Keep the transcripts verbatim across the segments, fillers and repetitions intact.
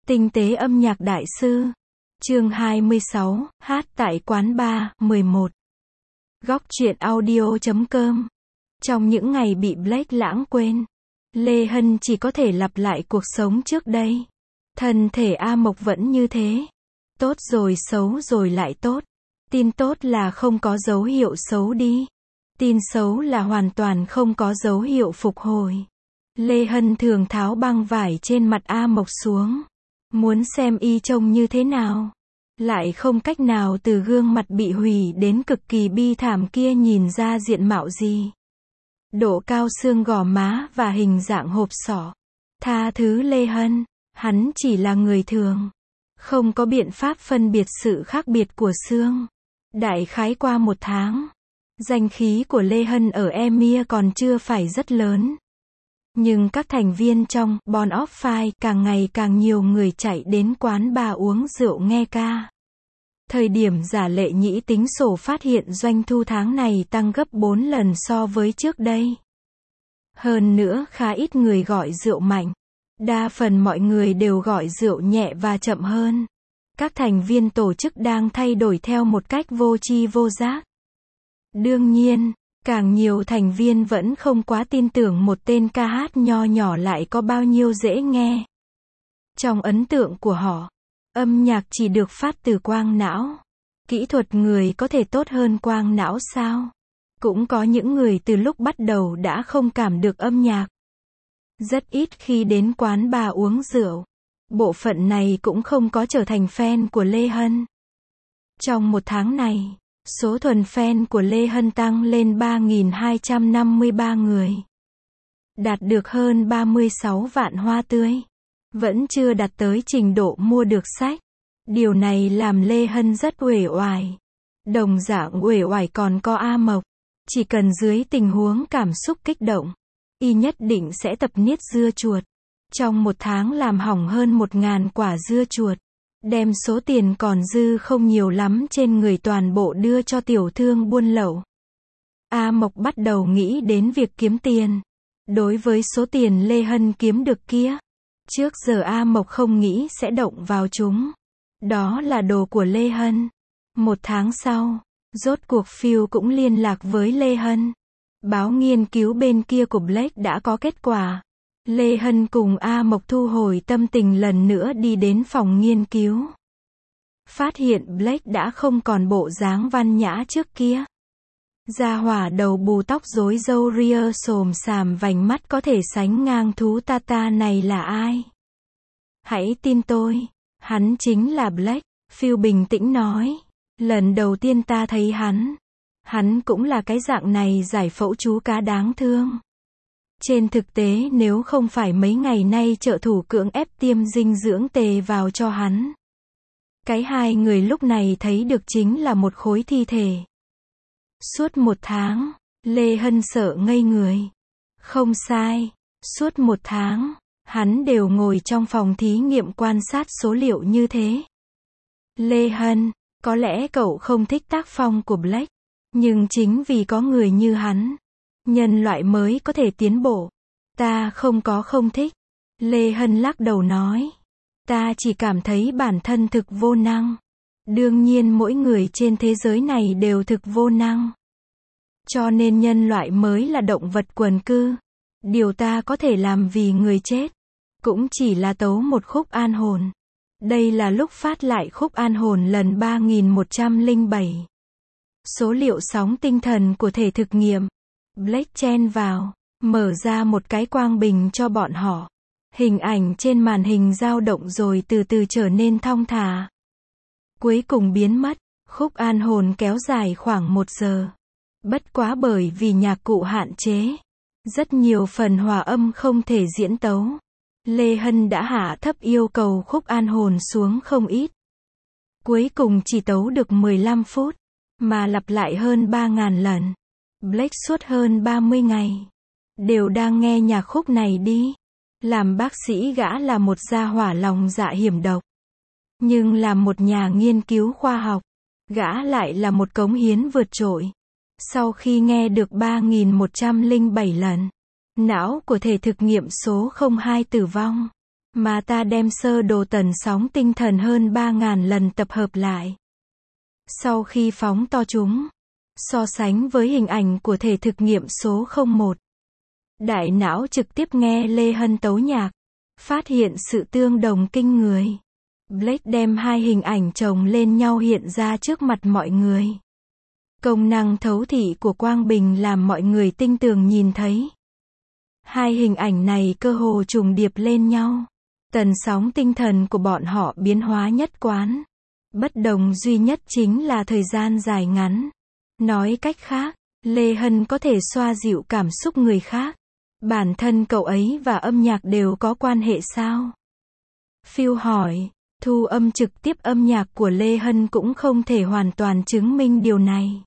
Tinh tế âm nhạc đại sư. Chương hai mươi sáu, hát tại quán bar, mười một. Góc truyện audio chấm com. Trong những ngày bị Blake lãng quên, Lê Hân chỉ có thể lặp lại cuộc sống trước đây. Thân thể A Mộc vẫn như thế. Tốt rồi xấu rồi lại tốt. Tin tốt là không có dấu hiệu xấu đi. Tin xấu là hoàn toàn không có dấu hiệu phục hồi. Lê Hân thường tháo băng vải trên mặt A Mộc xuống. Muốn xem y trông như thế nào. Lại không cách nào từ gương mặt bị hủy đến cực kỳ bi thảm kia nhìn ra diện mạo gì. Độ cao xương gò má và hình dạng hộp sọ. Tha thứ Lê Hân, hắn chỉ là người thường. Không có biện pháp phân biệt sự khác biệt của xương. Đại khái qua một tháng, danh khí của Lê Hân ở Emir còn chưa phải rất lớn. Nhưng các thành viên trong Born of Fire càng ngày càng nhiều người chạy đến quán bar uống rượu nghe ca. Thời điểm giả lệ nhĩ tính sổ phát hiện doanh thu tháng này tăng gấp bốn lần so với trước đây. Hơn nữa khá ít người gọi rượu mạnh. Đa phần mọi người đều gọi rượu nhẹ và chậm hơn. Các thành viên tổ chức đang thay đổi theo một cách vô tri vô giác. Đương nhiên, càng nhiều thành viên vẫn không quá tin tưởng một tên ca hát nho nhỏ lại có bao nhiêu dễ nghe. Trong ấn tượng của họ, âm nhạc chỉ được phát từ quang não. Kỹ thuật người có thể tốt hơn quang não sao? Cũng có những người từ lúc bắt đầu đã không cảm được âm nhạc. Rất ít khi đến quán bar uống rượu. Bộ phận này cũng không có trở thành fan của Lê Hân. Trong một tháng này, số thuần fan của Lê Hân tăng lên ba nghìn hai trăm năm mươi ba người. Đạt được hơn ba mươi sáu vạn hoa tươi. Vẫn chưa đạt tới trình độ mua được sách. Điều này làm Lê Hân rất uể oải. Đồng dạng uể oải còn có A Mộc. Chỉ cần dưới tình huống cảm xúc kích động, y nhất định sẽ tập niết dưa chuột. Trong một tháng làm hỏng hơn một ngàn quả dưa chuột. Đem số tiền còn dư không nhiều lắm trên người toàn bộ đưa cho tiểu thương buôn lậu. A Mộc bắt đầu nghĩ đến việc kiếm tiền. Đối với số tiền Lê Hân kiếm được kia, trước giờ A Mộc không nghĩ sẽ động vào chúng. Đó là đồ của Lê Hân. Một tháng sau, rốt cuộc Phil cũng liên lạc với Lê Hân. Báo nghiên cứu bên kia của Blake đã có kết quả. Lê Hân cùng A Mộc thu hồi tâm tình lần nữa đi đến phòng nghiên cứu. Phát hiện Blake đã không còn bộ dáng văn nhã trước kia. Gia hỏa đầu bù tóc rối râu ria xồm xàm vành mắt có thể sánh ngang thú Tata này là ai? Hãy tin tôi, hắn chính là Blake, Phil bình tĩnh nói. Lần đầu tiên ta thấy hắn, hắn cũng là cái dạng này giải phẫu chú cá đáng thương. Trên thực tế nếu không phải mấy ngày nay trợ thủ cưỡng ép tiêm dinh dưỡng tề vào cho hắn, cái hai người lúc này thấy được chính là một khối thi thể. Suốt một tháng, Lê Hân sợ ngây người. Không sai, suốt một tháng, hắn đều ngồi trong phòng thí nghiệm quan sát số liệu như thế. Lê Hân, có lẽ cậu không thích tác phong của Blake, nhưng chính vì có người như hắn, nhân loại mới có thể tiến bộ. Ta không có không thích. Lê Hân lắc đầu nói. Ta chỉ cảm thấy bản thân thực vô năng. Đương nhiên mỗi người trên thế giới này đều thực vô năng. Cho nên nhân loại mới là động vật quần cư. Điều ta có thể làm vì người chết, cũng chỉ là tấu một khúc an hồn. Đây là lúc phát lại khúc an hồn lần ba nghìn một trăm lẻ bảy. Số liệu sóng tinh thần của thể thực nghiệm. Blake chen vào, mở ra một cái quang bình cho bọn họ. Hình ảnh trên màn hình dao động rồi từ từ trở nên thong thả. Cuối cùng biến mất, khúc an hồn kéo dài khoảng một giờ. Bất quá bởi vì nhạc cụ hạn chế, rất nhiều phần hòa âm không thể diễn tấu. Lê Hân đã hạ thấp yêu cầu khúc an hồn xuống không ít. Cuối cùng chỉ tấu được mười lăm phút, mà lặp lại hơn ba nghìn lần. Blake suốt hơn ba mươi ngày đều đang nghe nhạc khúc này đi. Làm bác sĩ gã là một gia hỏa lòng dạ hiểm độc, nhưng làm một nhà nghiên cứu khoa học, gã lại là một cống hiến vượt trội. Sau khi nghe được ba nghìn một trăm lẻ bảy lần, não của thể thực nghiệm số không hai tử vong. mà ta đem sơ đồ tần sóng tinh thần hơn ba ngàn lần tập hợp lại. Sau khi phóng to chúng, so sánh với hình ảnh của thể thực nghiệm số không một, đại não trực tiếp nghe Lê Hân tấu nhạc, phát hiện sự tương đồng kinh người. Blake đem hai hình ảnh chồng lên nhau hiện ra trước mặt mọi người. Công năng thấu thị của quang bình làm mọi người tinh tường nhìn thấy. Hai hình ảnh này cơ hồ trùng điệp lên nhau. Tần sóng tinh thần của bọn họ biến hóa nhất quán. Bất đồng duy nhất chính là thời gian dài ngắn. Nói cách khác, Lê Hân có thể xoa dịu cảm xúc người khác. Bản thân cậu ấy và âm nhạc đều có quan hệ sao? Phil hỏi. Thu âm trực tiếp âm nhạc của Lê Hân cũng không thể hoàn toàn chứng minh điều này.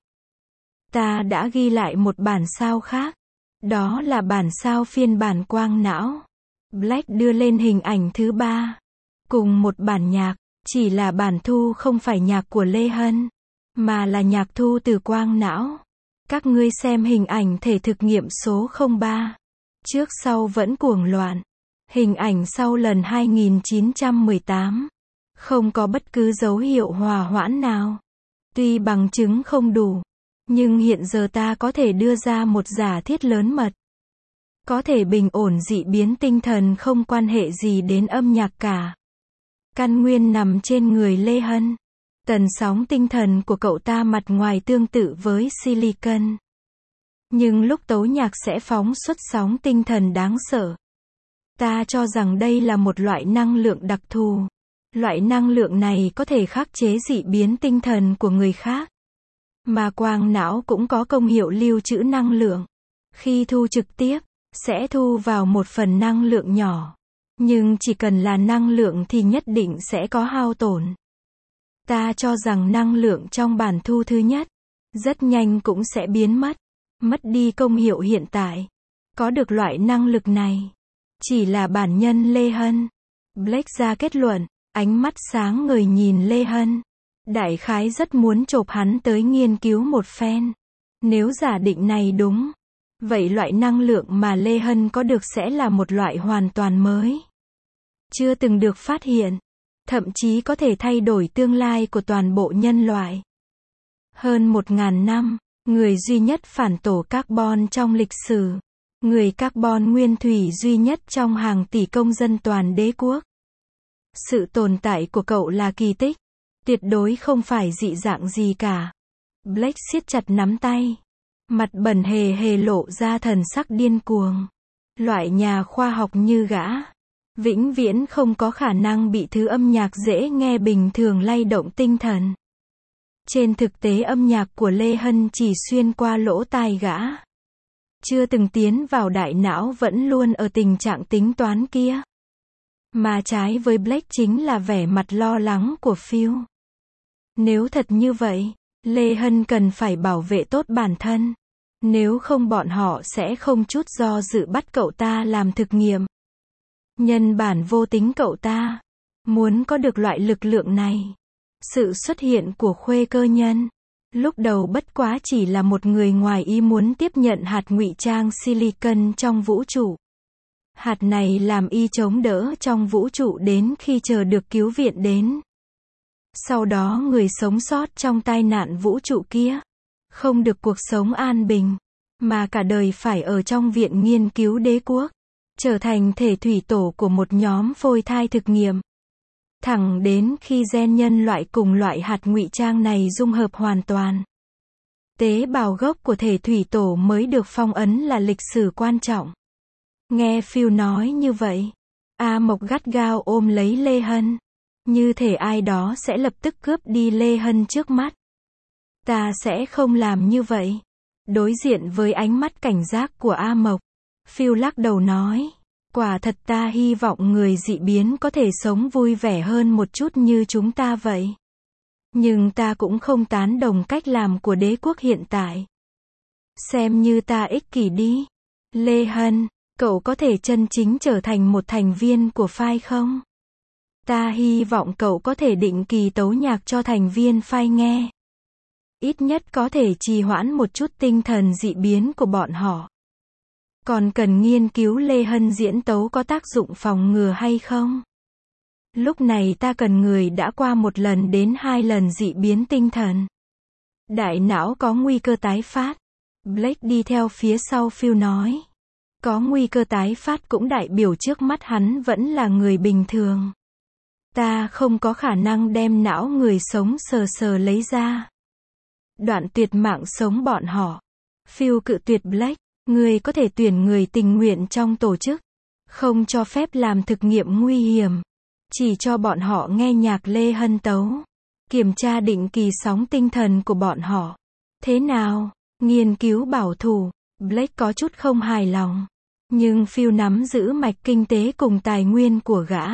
Ta đã ghi lại một bản sao khác. Đó là bản sao phiên bản quang não. Blake đưa lên hình ảnh thứ ba. Cùng một bản nhạc, chỉ là bản thu không phải nhạc của Lê Hân, mà là nhạc thu từ quang não. Các ngươi xem hình ảnh thể thực nghiệm số không ba. Trước sau vẫn cuồng loạn. Hình ảnh sau lần hai nghìn chín trăm mười tám. Không có bất cứ dấu hiệu hòa hoãn nào. Tuy bằng chứng không đủ, nhưng hiện giờ ta có thể đưa ra một giả thiết lớn mật. Có thể bình ổn dị biến tinh thần không quan hệ gì đến âm nhạc cả. Căn nguyên nằm trên người Lê Hân. Tần sóng tinh thần của cậu ta mặt ngoài tương tự với silicon. Nhưng lúc tấu nhạc sẽ phóng xuất sóng tinh thần đáng sợ. Ta cho rằng đây là một loại năng lượng đặc thù. Loại năng lượng này có thể khắc chế dị biến tinh thần của người khác. Mà quang não cũng có công hiệu lưu trữ năng lượng. Khi thu trực tiếp, sẽ thu vào một phần năng lượng nhỏ. Nhưng chỉ cần là năng lượng thì nhất định sẽ có hao tổn. Ta cho rằng năng lượng trong bản thu thứ nhất, rất nhanh cũng sẽ biến mất. Mất đi công hiệu hiện tại. Có được loại năng lực này. Chỉ là bản nhân Lê Hân. Blake ra kết luận. Ánh mắt sáng ngời nhìn Lê Hân. Đại khái rất muốn chộp hắn tới nghiên cứu một phen. Nếu giả định này đúng, vậy loại năng lượng mà Lê Hân có được sẽ là một loại hoàn toàn mới. Chưa từng được phát hiện. Thậm chí có thể thay đổi tương lai của toàn bộ nhân loại. Hơn một ngàn năm, người duy nhất phản tổ carbon trong lịch sử. Người carbon nguyên thủy duy nhất trong hàng tỷ công dân toàn đế quốc. Sự tồn tại của cậu là kỳ tích. Tuyệt đối không phải dị dạng gì cả. Blake siết chặt nắm tay. Mặt bẩn hề hề lộ ra thần sắc điên cuồng. Loại nhà khoa học như gã. Vĩnh viễn không có khả năng bị thứ âm nhạc dễ nghe bình thường lay động tinh thần. Trên thực tế âm nhạc của Lê Hân chỉ xuyên qua lỗ tai gã. Chưa từng tiến vào đại não vẫn luôn ở tình trạng tính toán kia. Mà trái với Blake chính là vẻ mặt lo lắng của Phil. Nếu thật như vậy, Lê Hân cần phải bảo vệ tốt bản thân. Nếu không bọn họ sẽ không chút do dự bắt cậu ta làm thực nghiệm. Nhân bản vô tính cậu ta. Muốn có được loại lực lượng này. Sự xuất hiện của khuê cơ nhân. Lúc đầu bất quá chỉ là một người ngoài ý muốn tiếp nhận hạt ngụy trang silicon trong vũ trụ. Hạt này làm y chống đỡ trong vũ trụ đến khi chờ được cứu viện đến. Sau đó người sống sót trong tai nạn vũ trụ kia, không được cuộc sống an bình, mà cả đời phải ở trong viện nghiên cứu đế quốc, trở thành thể thủy tổ của một nhóm phôi thai thực nghiệm. Thẳng đến khi gen nhân loại cùng loại hạt ngụy trang này dung hợp hoàn toàn. Tế bào gốc của thể thủy tổ mới được phong ấn là lịch sử quan trọng. Nghe Phil nói như vậy, A Mộc gắt gao ôm lấy Lê Hân. Như thể ai đó sẽ lập tức cướp đi Lê Hân trước mắt. Ta sẽ không làm như vậy. Đối diện với ánh mắt cảnh giác của A Mộc, Phil lắc đầu nói. Quả thật ta hy vọng người dị biến có thể sống vui vẻ hơn một chút như chúng ta vậy. Nhưng ta cũng không tán đồng cách làm của đế quốc hiện tại. Xem như ta ích kỷ đi. Lê Hân, cậu có thể chân chính trở thành một thành viên của phái không? Ta hy vọng cậu có thể định kỳ tấu nhạc cho thành viên phái nghe. Ít nhất có thể trì hoãn một chút tinh thần dị biến của bọn họ. Còn cần nghiên cứu Lê Hân diễn tấu có tác dụng phòng ngừa hay không? Lúc này ta cần người đã qua một lần đến hai lần dị biến tinh thần. Đại não có nguy cơ tái phát. Blake đi theo phía sau Phil nói. Có nguy cơ tái phát cũng đại biểu trước mắt hắn vẫn là người bình thường. Ta không có khả năng đem não người sống sờ sờ lấy ra. Đoạn tuyệt mạng sống bọn họ. Phil cự tuyệt Blake. Người có thể tuyển người tình nguyện trong tổ chức. Không cho phép làm thực nghiệm nguy hiểm. Chỉ cho bọn họ nghe nhạc Lê Hân tấu. Kiểm tra định kỳ sóng tinh thần của bọn họ. Thế nào? Nghiên cứu bảo thủ. Blake có chút không hài lòng. Nhưng Phil nắm giữ mạch kinh tế cùng tài nguyên của gã.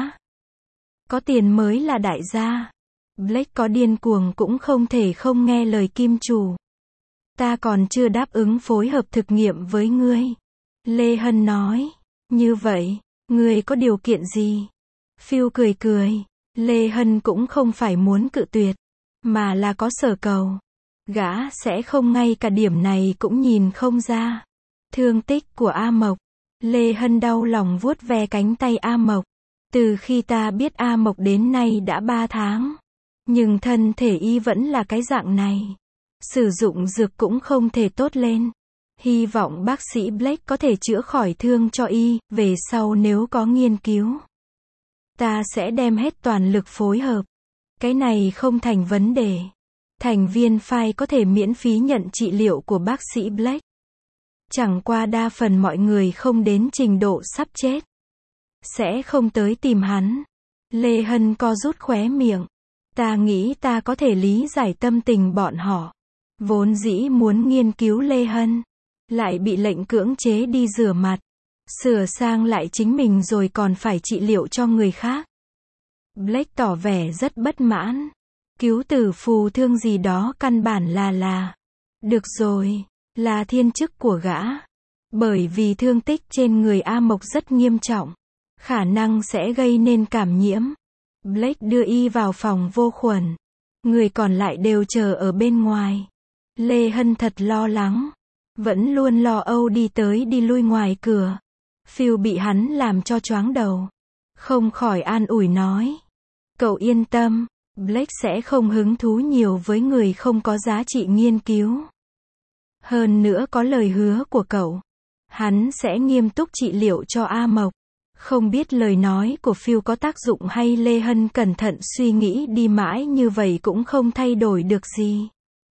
Có tiền mới là đại gia. Blake có điên cuồng cũng không thể không nghe lời kim chủ. Ta còn chưa đáp ứng phối hợp thực nghiệm với ngươi. Lê Hân nói. Như vậy, ngươi có điều kiện gì? Phil cười cười. Lê Hân cũng không phải muốn cự tuyệt, mà là có sở cầu. Gã sẽ không ngay cả điểm này cũng nhìn không ra. Thương tích của A Mộc. Lê Hân đau lòng vuốt ve cánh tay A Mộc. Từ khi ta biết A Mộc đến nay đã ba tháng. Nhưng thân thể y vẫn là cái dạng này. Sử dụng dược cũng không thể tốt lên. Hy vọng bác sĩ Blake có thể chữa khỏi thương cho y, về sau nếu có nghiên cứu. Ta sẽ đem hết toàn lực phối hợp. Cái này không thành vấn đề. Thành viên phái có thể miễn phí nhận trị liệu của bác sĩ Blake. Chẳng qua đa phần mọi người không đến trình độ sắp chết. Sẽ không tới tìm hắn. Lê Hân co rút khóe miệng. Ta nghĩ ta có thể lý giải tâm tình bọn họ. Vốn dĩ muốn nghiên cứu Lê Hân. Lại bị lệnh cưỡng chế đi rửa mặt. Sửa sang lại chính mình rồi còn phải trị liệu cho người khác. Blake tỏ vẻ rất bất mãn. Cứu tử phù thương gì đó căn bản là là. Được rồi, là thiên chức của gã. Bởi vì thương tích trên người A Mộc rất nghiêm trọng. Khả năng sẽ gây nên cảm nhiễm. Blake đưa y vào phòng vô khuẩn. Người còn lại đều chờ ở bên ngoài. Lê Hân thật lo lắng. Vẫn luôn lo âu đi tới đi lui ngoài cửa. Phil bị hắn làm cho choáng đầu. Không khỏi an ủi nói. Cậu yên tâm, Blake sẽ không hứng thú nhiều với người không có giá trị nghiên cứu. Hơn nữa có lời hứa của cậu. Hắn sẽ nghiêm túc trị liệu cho A Mộc. Không biết lời nói của Phil có tác dụng hay Lê Hân cẩn thận suy nghĩ đi mãi như vậy cũng không thay đổi được gì.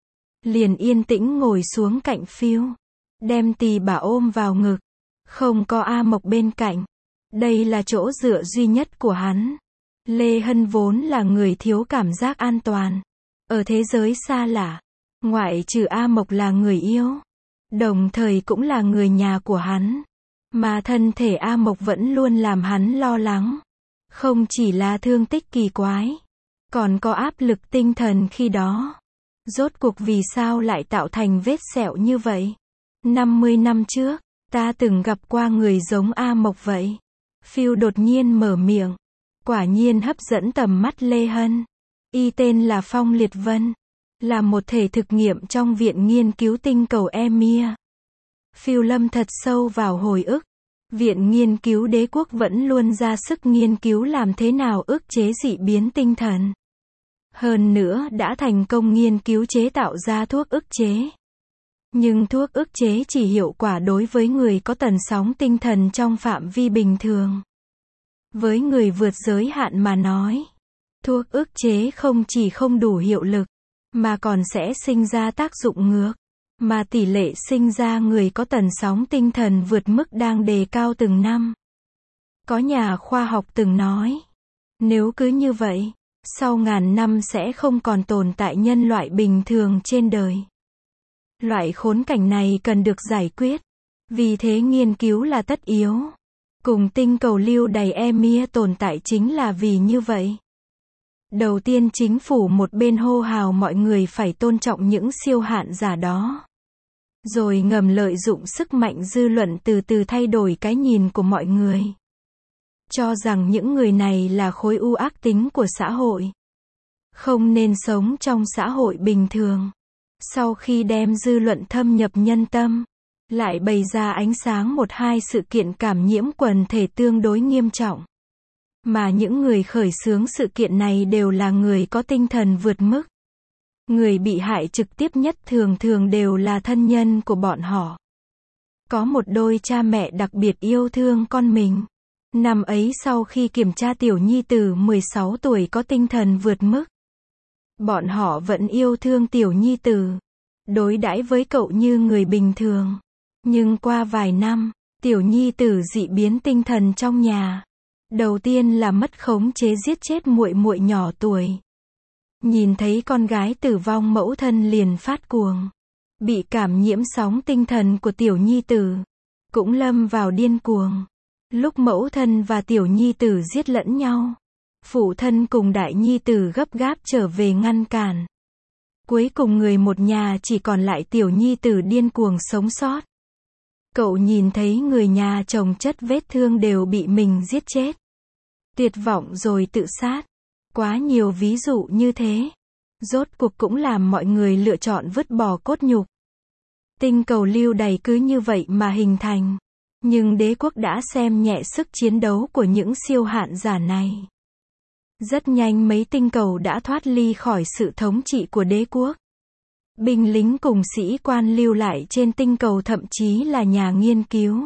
Liền yên tĩnh ngồi xuống cạnh Phil. Đem tì bà ôm vào ngực. Không có A Mộc bên cạnh. Đây là chỗ dựa duy nhất của hắn. Lê Hân vốn là người thiếu cảm giác an toàn. Ở thế giới xa lạ. Ngoại trừ A Mộc là người yêu. Đồng thời cũng là người nhà của hắn. Mà thân thể A Mộc vẫn luôn làm hắn lo lắng. Không chỉ là thương tích kỳ quái. Còn có áp lực tinh thần khi đó. Rốt cuộc vì sao lại tạo thành vết sẹo như vậy? năm mươi năm trước, ta từng gặp qua người giống A Mộc vậy. Phil đột nhiên mở miệng. Quả nhiên hấp dẫn tầm mắt Lê Hân. Y tên là Phong Liệt Vân. Là một thể thực nghiệm trong viện nghiên cứu tinh cầu Emir. Phil lâm thật sâu vào hồi ức. Viện nghiên cứu đế quốc vẫn luôn ra sức nghiên cứu làm thế nào ức chế dị biến tinh thần. Hơn nữa đã thành công nghiên cứu chế tạo ra thuốc ức chế. Nhưng thuốc ức chế chỉ hiệu quả đối với người có tần sóng tinh thần trong phạm vi bình thường. Với người vượt giới hạn mà nói, thuốc ức chế không chỉ không đủ hiệu lực, mà còn sẽ sinh ra tác dụng ngược. Mà tỷ lệ sinh ra người có tần sóng tinh thần vượt mức đang đề cao từng năm. Có nhà khoa học từng nói, nếu cứ như vậy, sau ngàn năm sẽ không còn tồn tại nhân loại bình thường trên đời. Loại khốn cảnh này cần được giải quyết. Vì thế nghiên cứu là tất yếu. Cùng tinh cầu lưu đày Emir tồn tại chính là vì như vậy. Đầu tiên chính phủ một bên hô hào mọi người phải tôn trọng những siêu hạn giả đó. Rồi ngầm lợi dụng sức mạnh dư luận từ từ thay đổi cái nhìn của mọi người. Cho rằng những người này là khối u ác tính của xã hội. Không nên sống trong xã hội bình thường. Sau khi đem dư luận thâm nhập nhân tâm, lại bày ra ánh sáng một hai sự kiện cảm nhiễm quần thể tương đối nghiêm trọng. Mà những người khởi xướng sự kiện này đều là người có tinh thần vượt mức. Người bị hại trực tiếp nhất thường thường đều là thân nhân của bọn họ. Có một đôi cha mẹ đặc biệt yêu thương con mình. Năm ấy sau khi kiểm tra tiểu nhi tử mười sáu tuổi có tinh thần vượt mức, bọn họ vẫn yêu thương tiểu nhi tử, đối đãi với cậu như người bình thường. Nhưng qua vài năm, tiểu nhi tử dị biến tinh thần trong nhà. Đầu tiên là mất khống chế giết chết muội muội nhỏ tuổi. Nhìn thấy con gái tử vong mẫu thân liền phát cuồng. Bị cảm nhiễm sóng tinh thần của tiểu nhi tử, cũng lâm vào điên cuồng. Lúc mẫu thân và tiểu nhi tử giết lẫn nhau, phụ thân cùng đại nhi tử gấp gáp trở về ngăn cản. Cuối cùng người một nhà chỉ còn lại tiểu nhi tử điên cuồng sống sót. Cậu nhìn thấy người nhà chồng chất vết thương đều bị mình giết chết. Tuyệt vọng rồi tự sát. Quá nhiều ví dụ như thế. Rốt cuộc cũng làm mọi người lựa chọn vứt bỏ cốt nhục. Tinh cầu lưu đày cứ như vậy mà hình thành. Nhưng đế quốc đã xem nhẹ sức chiến đấu của những siêu hạn giả này. Rất nhanh mấy tinh cầu đã thoát ly khỏi sự thống trị của đế quốc. Binh lính cùng sĩ quan lưu lại trên tinh cầu thậm chí là nhà nghiên cứu,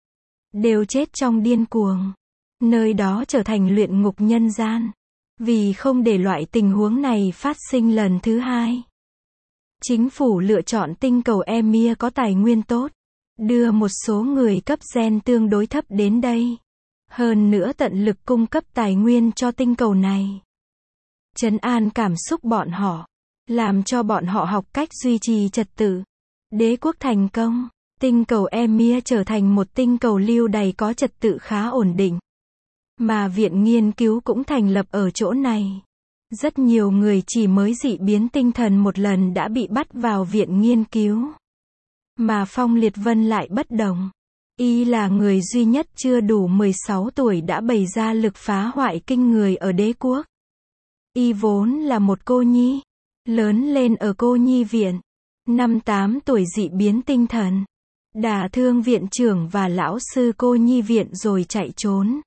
đều chết trong điên cuồng. Nơi đó trở thành luyện ngục nhân gian. Vì không để loại tình huống này phát sinh lần thứ hai, chính phủ lựa chọn tinh cầu Emir có tài nguyên tốt, đưa một số người cấp gen tương đối thấp đến đây. Hơn nữa tận lực cung cấp tài nguyên cho tinh cầu này. Trấn an cảm xúc bọn họ, làm cho bọn họ học cách duy trì trật tự. Đế quốc thành công, tinh cầu Emir trở thành một tinh cầu lưu đày có trật tự khá ổn định. Mà viện nghiên cứu cũng thành lập ở chỗ này. Rất nhiều người chỉ mới dị biến tinh thần một lần đã bị bắt vào viện nghiên cứu. Mà Phong Liệt Vân lại bất đồng. Y là người duy nhất chưa đủ mười sáu tuổi đã bày ra lực phá hoại kinh người ở đế quốc. Y vốn là một cô nhi, lớn lên ở cô nhi viện. Năm tám tuổi dị biến tinh thần, đả thương viện trưởng và lão sư cô nhi viện rồi chạy trốn.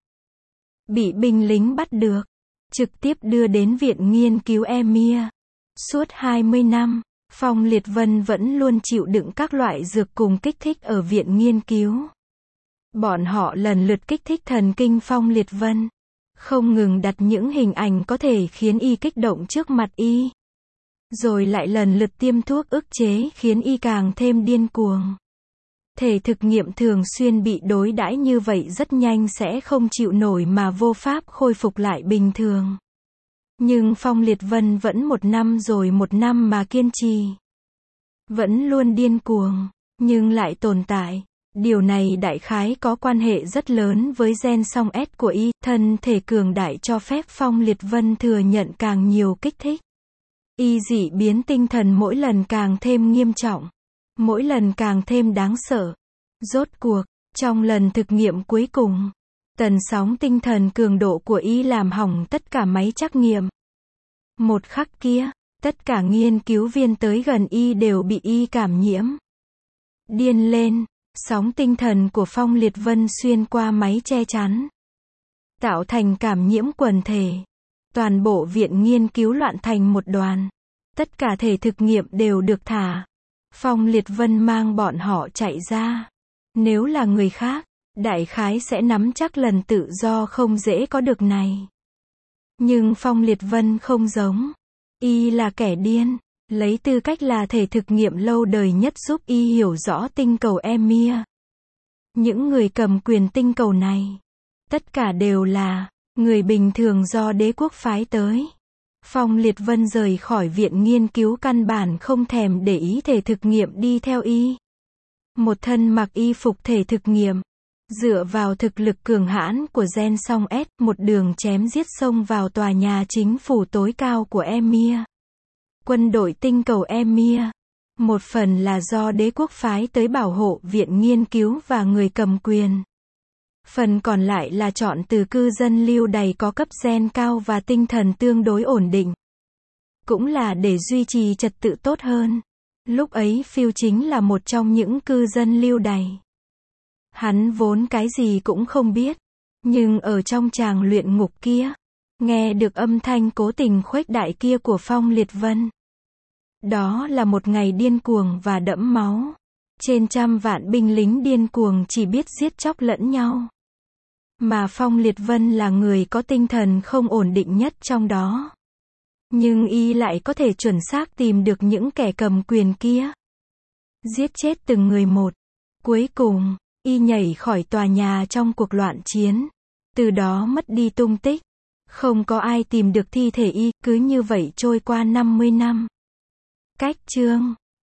Bị binh lính bắt được, trực tiếp đưa đến viện nghiên cứu Emir. Suốt hai mươi năm, Phong Liệt Vân vẫn luôn chịu đựng các loại dược cùng kích thích ở viện nghiên cứu. Bọn họ lần lượt kích thích thần kinh Phong Liệt Vân, không ngừng đặt những hình ảnh có thể khiến y kích động trước mặt y. Rồi lại lần lượt tiêm thuốc ức chế khiến y càng thêm điên cuồng. Thể thực nghiệm thường xuyên bị đối đãi như vậy rất nhanh sẽ không chịu nổi mà vô pháp khôi phục lại bình thường. Nhưng Phong Liệt Vân vẫn một năm rồi một năm mà kiên trì. Vẫn luôn điên cuồng, nhưng lại tồn tại. Điều này đại khái có quan hệ rất lớn với gen song S của y. Thân thể cường đại cho phép Phong Liệt Vân thừa nhận càng nhiều kích thích. Y dị biến tinh thần mỗi lần càng thêm nghiêm trọng. Mỗi lần càng thêm đáng sợ. Rốt cuộc, trong lần thực nghiệm cuối cùng, tần sóng tinh thần cường độ của y làm hỏng tất cả máy trắc nghiệm. Một khắc kia, tất cả nghiên cứu viên tới gần y đều bị y cảm nhiễm. Điên lên, sóng tinh thần của Phong Liệt Vân xuyên qua máy che chắn, tạo thành cảm nhiễm quần thể. Toàn bộ viện nghiên cứu loạn thành một đoàn. Tất cả thể thực nghiệm đều được thả. Phong Liệt Vân mang bọn họ chạy ra. Nếu là người khác, đại khái sẽ nắm chắc lần tự do không dễ có được này. Nhưng Phong Liệt Vân không giống. Y là kẻ điên, lấy tư cách là thể thực nghiệm lâu đời nhất giúp y hiểu rõ tinh cầu Emir. Những người cầm quyền tinh cầu này, tất cả đều là người bình thường do đế quốc phái tới. Phong Liệt Vân rời khỏi viện nghiên cứu căn bản không thèm để ý thể thực nghiệm đi theo y. Một thân mặc y phục thể thực nghiệm, dựa vào thực lực cường hãn của gen song S, một đường chém giết xông vào tòa nhà chính phủ tối cao của Emir. Quân đội tinh cầu Emir, một phần là do đế quốc phái tới bảo hộ viện nghiên cứu và người cầm quyền. Phần còn lại là chọn từ cư dân lưu đày có cấp gen cao và tinh thần tương đối ổn định. Cũng là để duy trì trật tự tốt hơn. Lúc ấy Phil chính là một trong những cư dân lưu đày. Hắn vốn cái gì cũng không biết. Nhưng ở trong tràng luyện ngục kia, nghe được âm thanh cố tình khuếch đại kia của Phong Liệt Vân. Đó là một ngày điên cuồng và đẫm máu. Trên trăm vạn binh lính điên cuồng chỉ biết giết chóc lẫn nhau. Mà Phong Liệt Vân là người có tinh thần không ổn định nhất trong đó. Nhưng y lại có thể chuẩn xác tìm được những kẻ cầm quyền kia. Giết chết từng người một. Cuối cùng, y nhảy khỏi tòa nhà trong cuộc loạn chiến. Từ đó mất đi tung tích. Không có ai tìm được thi thể y, cứ như vậy trôi qua năm mươi năm. Cách chương